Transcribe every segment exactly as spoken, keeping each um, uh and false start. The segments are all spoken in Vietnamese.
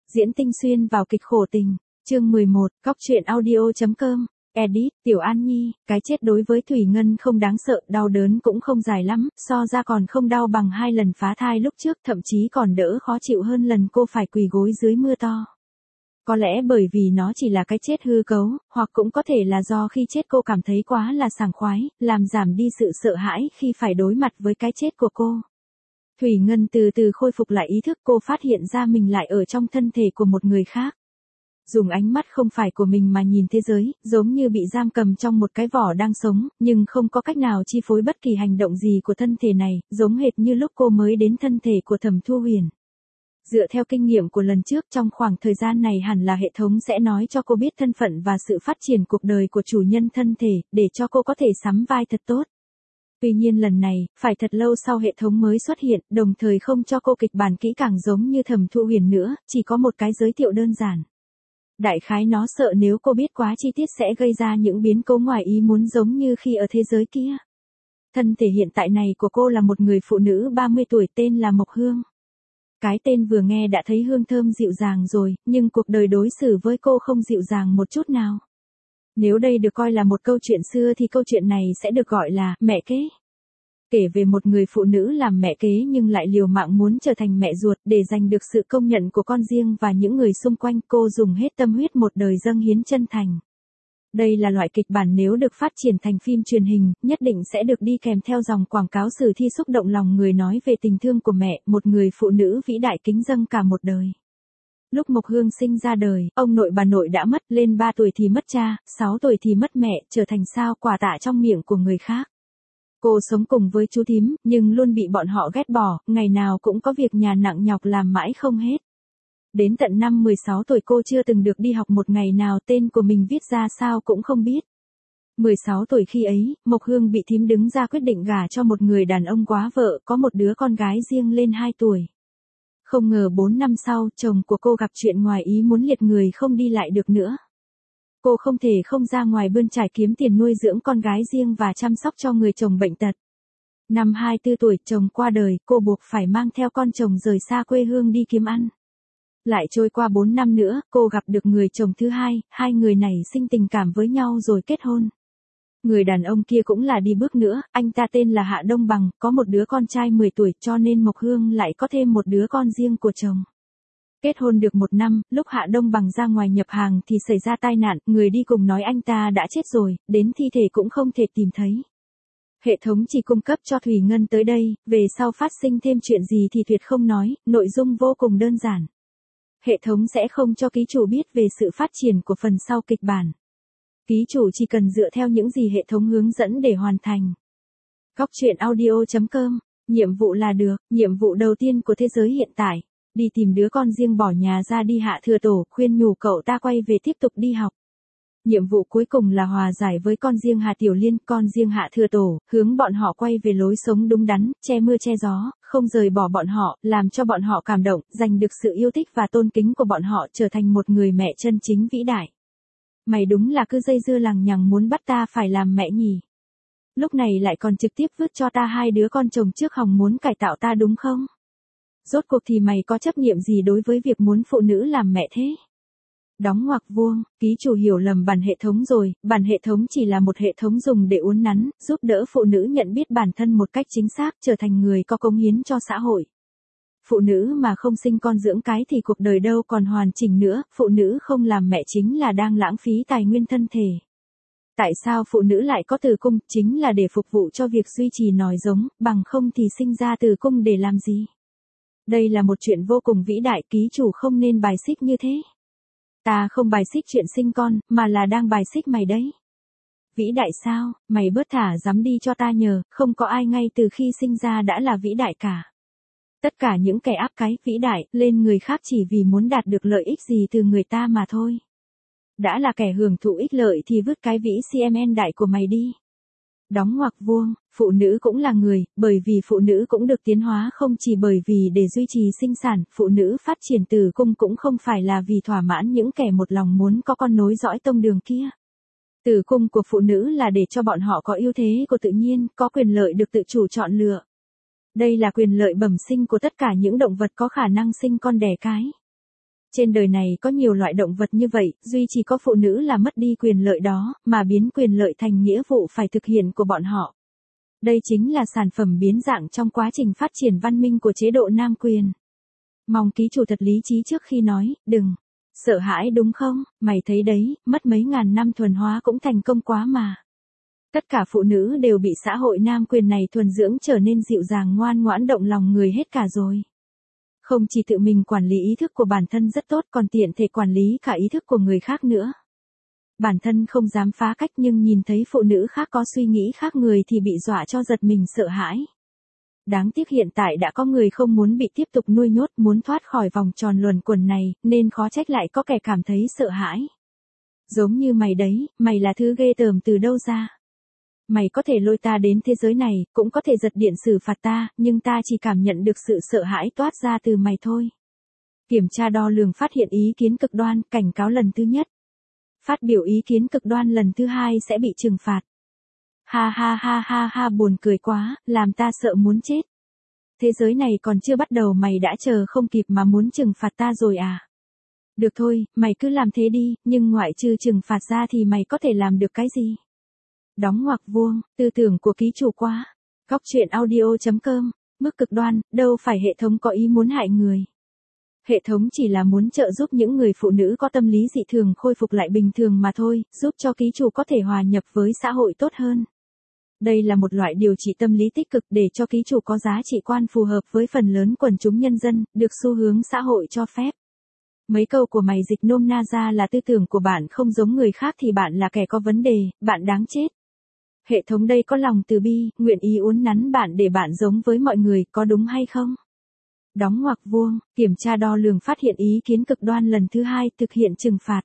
Diễn tinh xuyên vào kịch khổ tình. Chương mười một, Cóc truyện audio chấm com. Edit, Tiểu An Nhi, cái chết đối với Thủy Ngân không đáng sợ, đau đớn cũng không dài lắm, so ra còn không đau bằng hai lần phá thai lúc trước, thậm chí còn đỡ khó chịu hơn lần cô phải quỳ gối dưới mưa to. Có lẽ bởi vì nó chỉ là cái chết hư cấu, hoặc cũng có thể là do khi chết cô cảm thấy quá là sảng khoái, làm giảm đi sự sợ hãi khi phải đối mặt với cái chết của cô. Thủy Ngân từ từ khôi phục lại ý thức, cô phát hiện ra mình lại ở trong thân thể của một người khác. Dùng ánh mắt không phải của mình mà nhìn thế giới, giống như bị giam cầm trong một cái vỏ đang sống, nhưng không có cách nào chi phối bất kỳ hành động gì của thân thể này, giống hệt như lúc cô mới đến thân thể của Thẩm Thu Huyền. Dựa theo kinh nghiệm của lần trước, trong khoảng thời gian này hẳn là hệ thống sẽ nói cho cô biết thân phận và sự phát triển cuộc đời của chủ nhân thân thể, để cho cô có thể sắm vai thật tốt. Tuy nhiên lần này, phải thật lâu sau hệ thống mới xuất hiện, đồng thời không cho cô kịch bản kỹ càng giống như Thẩm Thu Huyền nữa, chỉ có một cái giới thiệu đơn giản. Đại khái nó sợ nếu cô biết quá chi tiết sẽ gây ra những biến cố ngoài ý muốn giống như khi ở thế giới kia. Thân thể hiện tại này của cô là một người phụ nữ ba mươi tuổi tên là Mộc Hương. Cái tên vừa nghe đã thấy hương thơm dịu dàng rồi, nhưng cuộc đời đối xử với cô không dịu dàng một chút nào. Nếu đây được coi là một câu chuyện xưa thì câu chuyện này sẽ được gọi là mẹ kế. Kể về một người phụ nữ làm mẹ kế nhưng lại liều mạng muốn trở thành mẹ ruột để giành được sự công nhận của con riêng và những người xung quanh, cô dùng hết tâm huyết một đời dâng hiến chân thành. Đây là loại kịch bản nếu được phát triển thành phim truyền hình, nhất định sẽ được đi kèm theo dòng quảng cáo sử thi xúc động lòng người nói về tình thương của mẹ, một người phụ nữ vĩ đại kính dâng cả một đời. Lúc Mộc Hương sinh ra đời, ông nội bà nội đã mất, lên ba tuổi thì mất cha, sáu tuổi thì mất mẹ, trở thành sao quả tạ trong miệng của người khác. Cô sống cùng với chú thím, nhưng luôn bị bọn họ ghét bỏ, ngày nào cũng có việc nhà nặng nhọc làm mãi không hết. Đến tận năm mười sáu tuổi cô chưa từng được đi học một ngày nào, tên của mình viết ra sao cũng không biết. mười sáu tuổi khi ấy, Mộc Hương bị thím đứng ra quyết định gả cho một người đàn ông quá vợ, có một đứa con gái riêng lên hai tuổi. Không ngờ bốn năm sau, chồng của cô gặp chuyện ngoài ý muốn liệt người không đi lại được nữa. Cô không thể không ra ngoài bươn trải kiếm tiền nuôi dưỡng con gái riêng và chăm sóc cho người chồng bệnh tật. Năm hai mươi tư tuổi, chồng qua đời, cô buộc phải mang theo con chồng rời xa quê hương đi kiếm ăn. Lại trôi qua bốn năm nữa, cô gặp được người chồng thứ hai, hai người này sinh tình cảm với nhau rồi kết hôn. Người đàn ông kia cũng là đi bước nữa, anh ta tên là Hạ Đông Bằng, có một đứa con trai mười tuổi, cho nên Mộc Hương lại có thêm một đứa con riêng của chồng. Kết hôn được một năm, lúc Hạ Đông Bằng ra ngoài nhập hàng thì xảy ra tai nạn, người đi cùng nói anh ta đã chết rồi, đến thi thể cũng không thể tìm thấy. Hệ thống chỉ cung cấp cho Thủy Ngân tới đây, về sau phát sinh thêm chuyện gì thì tuyệt không nói, nội dung vô cùng đơn giản. Hệ thống sẽ không cho ký chủ biết về sự phát triển của phần sau kịch bản. Ký chủ chỉ cần dựa theo những gì hệ thống hướng dẫn để hoàn thành. Cóc truyện audio chấm com, nhiệm vụ là được, nhiệm vụ đầu tiên của thế giới hiện tại. Đi tìm đứa con riêng bỏ nhà ra đi Hạ Thừa Tổ, khuyên nhủ cậu ta quay về tiếp tục đi học. Nhiệm vụ cuối cùng là hòa giải với con riêng Hà Tiểu Liên, con riêng Hạ Thừa Tổ, hướng bọn họ quay về lối sống đúng đắn, che mưa che gió, không rời bỏ bọn họ, làm cho bọn họ cảm động, giành được sự yêu thích và tôn kính của bọn họ, trở thành một người mẹ chân chính vĩ đại. Mày đúng là cứ dây dưa lằng nhằng muốn bắt ta phải làm mẹ nhỉ? Lúc này lại còn trực tiếp vứt cho ta hai đứa con chồng trước hòng muốn cải tạo ta đúng không? Rốt cuộc thì mày có chấp niệm gì đối với việc muốn phụ nữ làm mẹ thế? Đóng ngoặc vuông, ký chủ hiểu lầm bản hệ thống rồi, bản hệ thống chỉ là một hệ thống dùng để uốn nắn, giúp đỡ phụ nữ nhận biết bản thân một cách chính xác, trở thành người có cống hiến cho xã hội. Phụ nữ mà không sinh con dưỡng cái thì cuộc đời đâu còn hoàn chỉnh nữa, phụ nữ không làm mẹ chính là đang lãng phí tài nguyên thân thể. Tại sao phụ nữ lại có tử cung? Chính là để phục vụ cho việc duy trì nòi giống, bằng không thì sinh ra tử cung để làm gì? Đây là một chuyện vô cùng vĩ đại, ký chủ không nên bài xích như thế. Ta không bài xích chuyện sinh con, mà là đang bài xích mày đấy. Vĩ đại sao, mày bớt thả dám đi cho ta nhờ, không có ai ngay từ khi sinh ra đã là vĩ đại cả. Tất cả những kẻ áp cái vĩ đại lên người khác chỉ vì muốn đạt được lợi ích gì từ người ta mà thôi. Đã là kẻ hưởng thụ ích lợi thì vứt cái vĩ xê em en đại của mày đi. Đóng ngoặc vuông, phụ nữ cũng là người, bởi vì phụ nữ cũng được tiến hóa không chỉ bởi vì để duy trì sinh sản, phụ nữ phát triển tử cung cũng không phải là vì thỏa mãn những kẻ một lòng muốn có con nối dõi tông đường kia. Tử cung của phụ nữ là để cho bọn họ có ưu thế của tự nhiên, có quyền lợi được tự chủ chọn lựa. Đây là quyền lợi bẩm sinh của tất cả những động vật có khả năng sinh con đẻ cái. Trên đời này có nhiều loại động vật như vậy, duy chỉ có phụ nữ là mất đi quyền lợi đó, mà biến quyền lợi thành nghĩa vụ phải thực hiện của bọn họ. Đây chính là sản phẩm biến dạng trong quá trình phát triển văn minh của chế độ nam quyền. Mong ký chủ thật lý trí trước khi nói, đừng sợ hãi đúng không, mày thấy đấy, mất mấy ngàn năm thuần hóa cũng thành công quá mà. Tất cả phụ nữ đều bị xã hội nam quyền này thuần dưỡng trở nên dịu dàng ngoan ngoãn động lòng người hết cả rồi. Không chỉ tự mình quản lý ý thức của bản thân rất tốt còn tiện thể quản lý cả ý thức của người khác nữa. Bản thân không dám phá cách nhưng nhìn thấy phụ nữ khác có suy nghĩ khác người thì bị dọa cho giật mình sợ hãi. Đáng tiếc hiện tại đã có người không muốn bị tiếp tục nuôi nhốt, muốn thoát khỏi vòng tròn luẩn quẩn này, nên khó trách lại có kẻ cảm thấy sợ hãi. Giống như mày đấy, mày là thứ ghê tởm từ đâu ra. Mày có thể lôi ta đến thế giới này, cũng có thể giật điện xử phạt ta, nhưng ta chỉ cảm nhận được sự sợ hãi toát ra từ mày thôi. Kiểm tra đo lường phát hiện ý kiến cực đoan, cảnh cáo lần thứ nhất. Phát biểu ý kiến cực đoan lần thứ hai sẽ bị trừng phạt. Ha ha ha ha ha buồn cười quá, làm ta sợ muốn chết. Thế giới này còn chưa bắt đầu mày đã chờ không kịp mà muốn trừng phạt ta rồi à? Được thôi, mày cứ làm thế đi, nhưng ngoại trừ trừng phạt ra thì mày có thể làm được cái gì? Đóng ngoặc vuông, tư tưởng của ký chủ quá. Góc truyện audio chấm com, mức cực đoan, đâu phải hệ thống có ý muốn hại người. Hệ thống chỉ là muốn trợ giúp những người phụ nữ có tâm lý dị thường khôi phục lại bình thường mà thôi, giúp cho ký chủ có thể hòa nhập với xã hội tốt hơn. Đây là một loại điều trị tâm lý tích cực để cho ký chủ có giá trị quan phù hợp với phần lớn quần chúng nhân dân, được xu hướng xã hội cho phép. Mấy câu của mày dịch nôm na ra là tư tưởng của bạn không giống người khác thì bạn là kẻ có vấn đề, bạn đáng chết. Hệ thống đây có lòng từ bi, nguyện ý uốn nắn bạn để bạn giống với mọi người, có đúng hay không? Đóng ngoặc vuông, kiểm tra đo lường phát hiện ý kiến cực đoan lần thứ hai, thực hiện trừng phạt.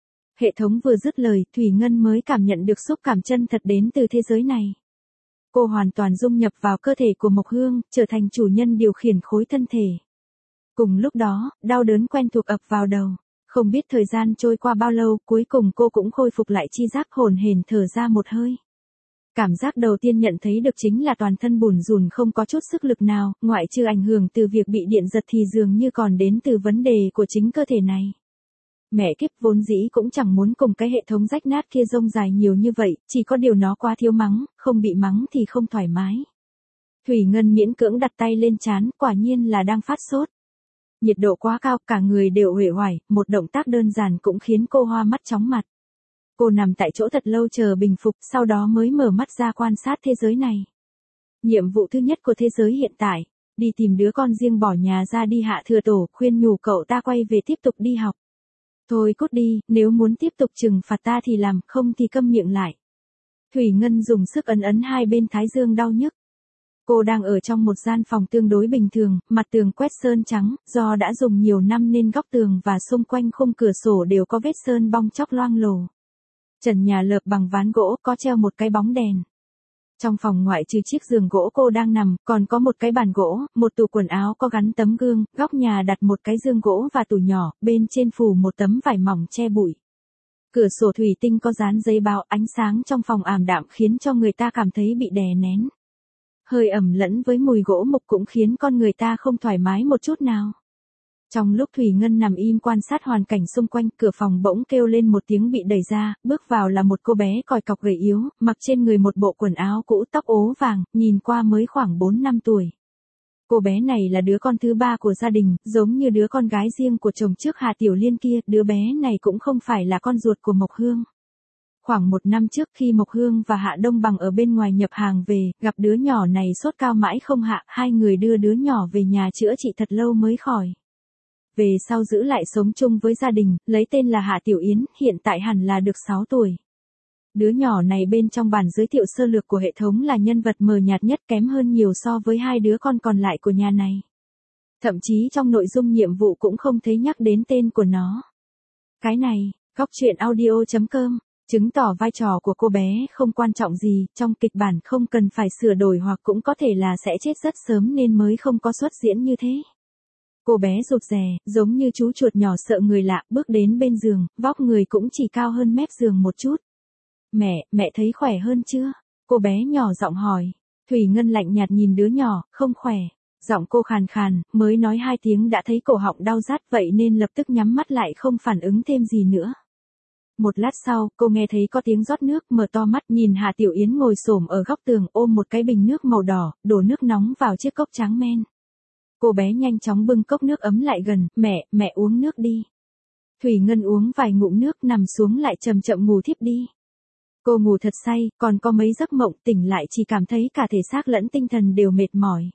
Hệ thống vừa dứt lời, Thủy Ngân mới cảm nhận được xúc cảm chân thật đến từ thế giới này. Cô hoàn toàn dung nhập vào cơ thể của Mộc Hương, trở thành chủ nhân điều khiển khối thân thể. Cùng lúc đó, đau đớn quen thuộc ập vào đầu. Không biết thời gian trôi qua bao lâu, cuối cùng cô cũng khôi phục lại chi giác, hồn hển thở ra một hơi. Cảm giác đầu tiên nhận thấy được chính là toàn thân bủn rủn không có chút sức lực nào, ngoại trừ ảnh hưởng từ việc bị điện giật thì dường như còn đến từ vấn đề của chính cơ thể này. Mẹ kiếp vốn dĩ cũng chẳng muốn cùng cái hệ thống rách nát kia rông dài nhiều như vậy, chỉ có điều nó quá thiếu mắng, không bị mắng thì không thoải mái. Thủy Ngân miễn cưỡng đặt tay lên trán, quả nhiên là đang phát sốt. Nhiệt độ quá cao, cả người đều uể oải, một động tác đơn giản cũng khiến cô hoa mắt chóng mặt. Cô nằm tại chỗ thật lâu chờ bình phục, sau đó mới mở mắt ra quan sát thế giới này. Nhiệm vụ thứ nhất của thế giới hiện tại, đi tìm đứa con riêng bỏ nhà ra đi Hạ Thừa Tổ, khuyên nhủ cậu ta quay về tiếp tục đi học. Thôi cút đi, nếu muốn tiếp tục trừng phạt ta thì làm, không thì câm miệng lại. Thủy Ngân dùng sức ấn ấn hai bên thái dương đau nhức. Cô đang ở trong một gian phòng tương đối bình thường, mặt tường quét sơn trắng, do đã dùng nhiều năm nên góc tường và xung quanh khung cửa sổ đều có vết sơn bong chóc loang lổ. Trần nhà lợp bằng ván gỗ, có treo một cái bóng đèn. Trong phòng ngoại trừ chiếc giường gỗ cô đang nằm, còn có một cái bàn gỗ, một tủ quần áo có gắn tấm gương, góc nhà đặt một cái giường gỗ và tủ nhỏ, bên trên phủ một tấm vải mỏng che bụi. Cửa sổ thủy tinh có dán giấy báo, ánh sáng trong phòng ảm đạm khiến cho người ta cảm thấy bị đè nén. Hơi ẩm lẫn với mùi gỗ mục cũng khiến con người ta không thoải mái một chút nào. Trong lúc Thủy Ngân nằm im quan sát hoàn cảnh xung quanh, cửa phòng bỗng kêu lên một tiếng bị đẩy ra, bước vào là một cô bé còi cọc gầy yếu, mặc trên người một bộ quần áo cũ, tóc ố vàng, nhìn qua mới khoảng bốn năm tuổi. Cô bé này là đứa con thứ ba của gia đình, giống như đứa con gái riêng của chồng trước Hà Tiểu Liên kia, đứa bé này cũng không phải là con ruột của Mộc Hương. Khoảng một năm trước khi Mộc Hương và Hạ Đông Bằng ở bên ngoài nhập hàng về, gặp đứa nhỏ này sốt cao mãi không hạ, hai người đưa đứa nhỏ về nhà chữa trị thật lâu mới khỏi. Về sau giữ lại sống chung với gia đình, lấy tên là Hạ Tiểu Yến, hiện tại hẳn là được sáu tuổi. Đứa nhỏ này bên trong bản giới thiệu sơ lược của hệ thống là nhân vật mờ nhạt nhất, kém hơn nhiều so với hai đứa con còn lại của nhà này. Thậm chí trong nội dung nhiệm vụ cũng không thấy nhắc đến tên của nó. Cái này, góc truyện audio chấm com, chứng tỏ vai trò của cô bé không quan trọng gì, trong kịch bản không cần phải sửa đổi hoặc cũng có thể là sẽ chết rất sớm nên mới không có xuất diễn như thế. Cô bé rụt rè, giống như chú chuột nhỏ sợ người lạ, bước đến bên giường, vóc người cũng chỉ cao hơn mép giường một chút. Mẹ, mẹ thấy khỏe hơn chưa? Cô bé nhỏ giọng hỏi. Thủy Ngân lạnh nhạt nhìn đứa nhỏ, không khỏe. Giọng cô khàn khàn, mới nói hai tiếng đã thấy cổ họng đau rát vậy nên lập tức nhắm mắt lại không phản ứng thêm gì nữa. Một lát sau, cô nghe thấy có tiếng rót nước, mở to mắt nhìn Hà Tiểu Yến ngồi xổm ở góc tường ôm một cái bình nước màu đỏ, đổ nước nóng vào chiếc cốc tráng men. Cô bé nhanh chóng bưng cốc nước ấm lại gần, mẹ, mẹ uống nước đi. Thủy Ngân uống vài ngụm nước nằm xuống lại chậm chậm ngủ thiếp đi. Cô ngủ thật say, còn có mấy giấc mộng tỉnh lại chỉ cảm thấy cả thể xác lẫn tinh thần đều mệt mỏi.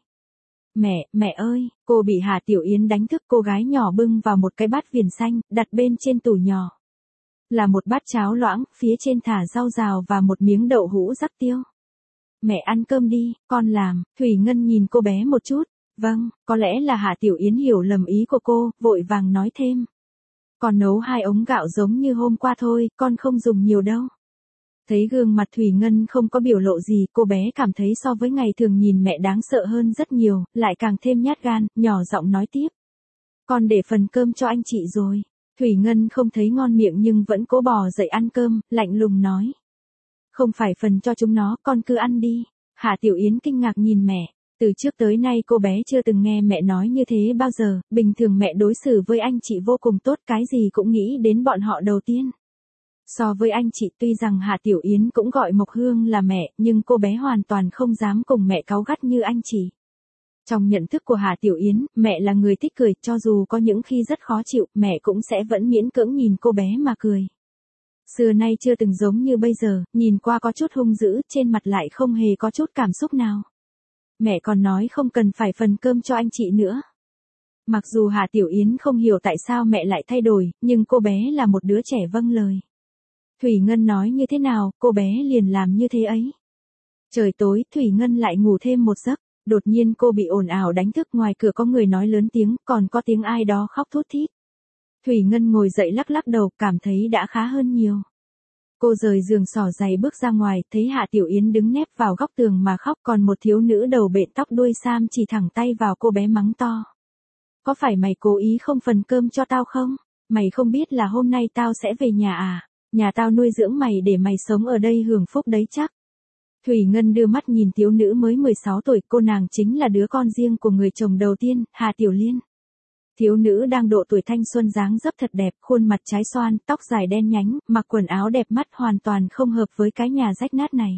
Mẹ, mẹ ơi, cô bị Hà Tiểu Yến đánh thức, cô gái nhỏ bưng vào một cái bát viền xanh, đặt bên trên tủ nhỏ. Là một bát cháo loãng, phía trên thả rau rào và một miếng đậu hũ rắc tiêu. Mẹ ăn cơm đi, con làm. Thủy Ngân nhìn cô bé một chút. Vâng, có lẽ là Hà Tiểu Yến hiểu lầm ý của cô, vội vàng nói thêm. Con nấu hai ống gạo giống như hôm qua thôi, con không dùng nhiều đâu. Thấy gương mặt Thủy Ngân không có biểu lộ gì, cô bé cảm thấy so với ngày thường nhìn mẹ đáng sợ hơn rất nhiều, lại càng thêm nhát gan, nhỏ giọng nói tiếp. Con để phần cơm cho anh chị rồi. Thủy Ngân không thấy ngon miệng nhưng vẫn cố bò dậy ăn cơm, lạnh lùng nói. Không phải phần cho chúng nó, con cứ ăn đi. Hà Tiểu Yến kinh ngạc nhìn mẹ. Từ trước tới nay cô bé chưa từng nghe mẹ nói như thế bao giờ, bình thường mẹ đối xử với anh chị vô cùng tốt, cái gì cũng nghĩ đến bọn họ đầu tiên. So với anh chị, tuy rằng Hà Tiểu Yến cũng gọi Mộc Hương là mẹ, nhưng cô bé hoàn toàn không dám cùng mẹ cáu gắt như anh chị. Trong nhận thức của Hà Tiểu Yến, mẹ là người thích cười, cho dù có những khi rất khó chịu, mẹ cũng sẽ vẫn miễn cưỡng nhìn cô bé mà cười. Xưa nay chưa từng giống như bây giờ, nhìn qua có chút hung dữ, trên mặt lại không hề có chút cảm xúc nào. Mẹ còn nói không cần phải phần cơm cho anh chị nữa. Mặc dù Hà Tiểu Yến không hiểu tại sao mẹ lại thay đổi, nhưng cô bé là một đứa trẻ vâng lời. Thủy Ngân nói như thế nào, cô bé liền làm như thế ấy. Trời tối, Thủy Ngân lại ngủ thêm một giấc. Đột nhiên cô bị ồn ào đánh thức, ngoài cửa có người nói lớn tiếng, còn có tiếng ai đó khóc thút thít. Thủy Ngân ngồi dậy lắc lắc đầu, cảm thấy đã khá hơn nhiều. Cô rời giường xỏ giày bước ra ngoài, thấy Hạ Tiểu Yến đứng nép vào góc tường mà khóc, còn một thiếu nữ đầu bện tóc đuôi sam chỉ thẳng tay vào cô bé mắng to. Có phải mày cố ý không phần cơm cho tao không? Mày không biết là hôm nay tao sẽ về nhà à? Nhà tao nuôi dưỡng mày để mày sống ở đây hưởng phúc đấy chắc. Thủy Ngân đưa mắt nhìn thiếu nữ mới mười sáu tuổi, cô nàng chính là đứa con riêng của người chồng đầu tiên, Hà Tiểu Liên. Thiếu nữ đang độ tuổi thanh xuân, dáng dấp thật đẹp, khuôn mặt trái xoan, tóc dài đen nhánh, mặc quần áo đẹp mắt, hoàn toàn không hợp với cái nhà rách nát này.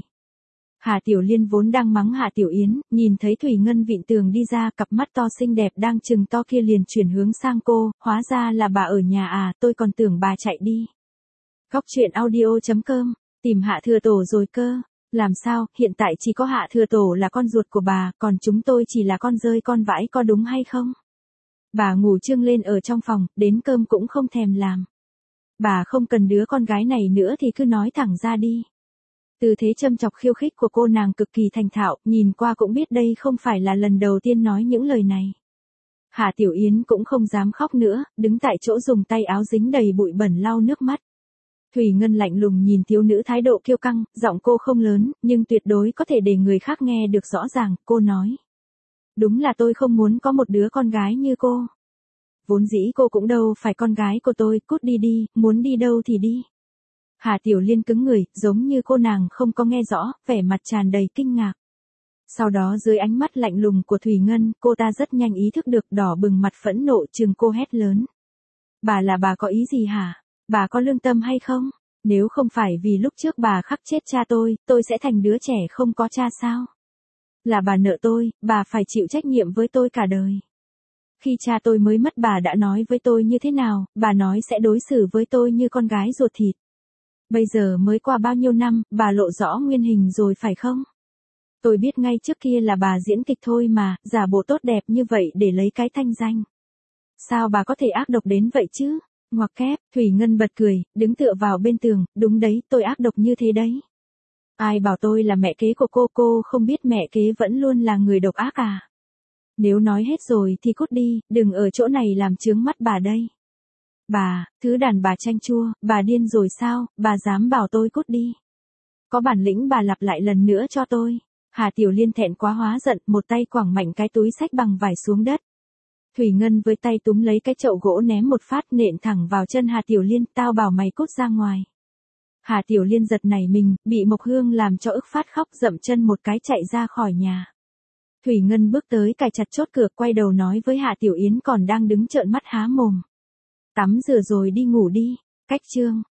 Hà Tiểu Liên vốn đang mắng Hà Tiểu Yến, nhìn thấy Thủy Ngân vịn tường đi ra, cặp mắt to xinh đẹp đang trừng to kia liền chuyển hướng sang cô, hóa ra là bà ở nhà à, tôi còn tưởng bà chạy đi. Góc truyện audio chấm com, tìm Hạ Thừa Tổ rồi cơ. Làm sao, hiện tại chỉ có Hạ Thừa Tổ là con ruột của bà, còn chúng tôi chỉ là con rơi con vãi, có đúng hay không? Bà ngủ trương lên ở trong phòng, đến cơm cũng không thèm làm. Bà không cần đứa con gái này nữa thì cứ nói thẳng ra đi. Tư thế châm chọc khiêu khích của cô nàng cực kỳ thành thạo, nhìn qua cũng biết đây không phải là lần đầu tiên nói những lời này. Hạ Tiểu Yến cũng không dám khóc nữa, đứng tại chỗ dùng tay áo dính đầy bụi bẩn lau nước mắt. Thủy Ngân lạnh lùng nhìn thiếu nữ thái độ kiêu căng, giọng cô không lớn, nhưng tuyệt đối có thể để người khác nghe được rõ ràng, cô nói. Đúng là tôi không muốn có một đứa con gái như cô. Vốn dĩ cô cũng đâu phải con gái của tôi, cút đi đi, muốn đi đâu thì đi. Hà Tiểu Liên cứng người, giống như cô nàng không có nghe rõ, vẻ mặt tràn đầy kinh ngạc. Sau đó dưới ánh mắt lạnh lùng của Thủy Ngân, cô ta rất nhanh ý thức được, đỏ bừng mặt phẫn nộ trừng cô hét lớn. Bà là bà có ý gì hả? Bà có lương tâm hay không? Nếu không phải vì lúc trước bà khắc chết cha tôi, tôi sẽ thành đứa trẻ không có cha sao? Là bà nợ tôi, bà phải chịu trách nhiệm với tôi cả đời. Khi cha tôi mới mất bà đã nói với tôi như thế nào, bà nói sẽ đối xử với tôi như con gái ruột thịt. Bây giờ mới qua bao nhiêu năm, bà lộ rõ nguyên hình rồi phải không? Tôi biết ngay trước kia là bà diễn kịch thôi mà, giả bộ tốt đẹp như vậy để lấy cái thanh danh. Sao bà có thể ác độc đến vậy chứ? Ngoặc kép, Thủy Ngân bật cười, đứng tựa vào bên tường, đúng đấy, tôi ác độc như thế đấy. Ai bảo tôi là mẹ kế của cô, cô không biết mẹ kế vẫn luôn là người độc ác à? Nếu nói hết rồi thì cút đi, đừng ở chỗ này làm chướng mắt bà đây. Bà, thứ đàn bà chanh chua, bà điên rồi sao, bà dám bảo tôi cút đi. Có bản lĩnh bà lặp lại lần nữa cho tôi. Hà Tiểu Liên thẹn quá hóa giận, một tay quẳng mạnh cái túi xách bằng vải xuống đất. Thủy Ngân với tay túm lấy cái chậu gỗ ném một phát nện thẳng vào chân Hà Tiểu Liên, tao bảo mày cút ra ngoài. Hà Tiểu Liên giật nảy mình, bị Mộc Hương làm cho ức phát khóc, dậm chân một cái chạy ra khỏi nhà. Thủy Ngân bước tới cài chặt chốt cửa, quay đầu nói với Hạ Tiểu Yến còn đang đứng trợn mắt há mồm. Tắm rửa rồi đi ngủ đi, cách chương.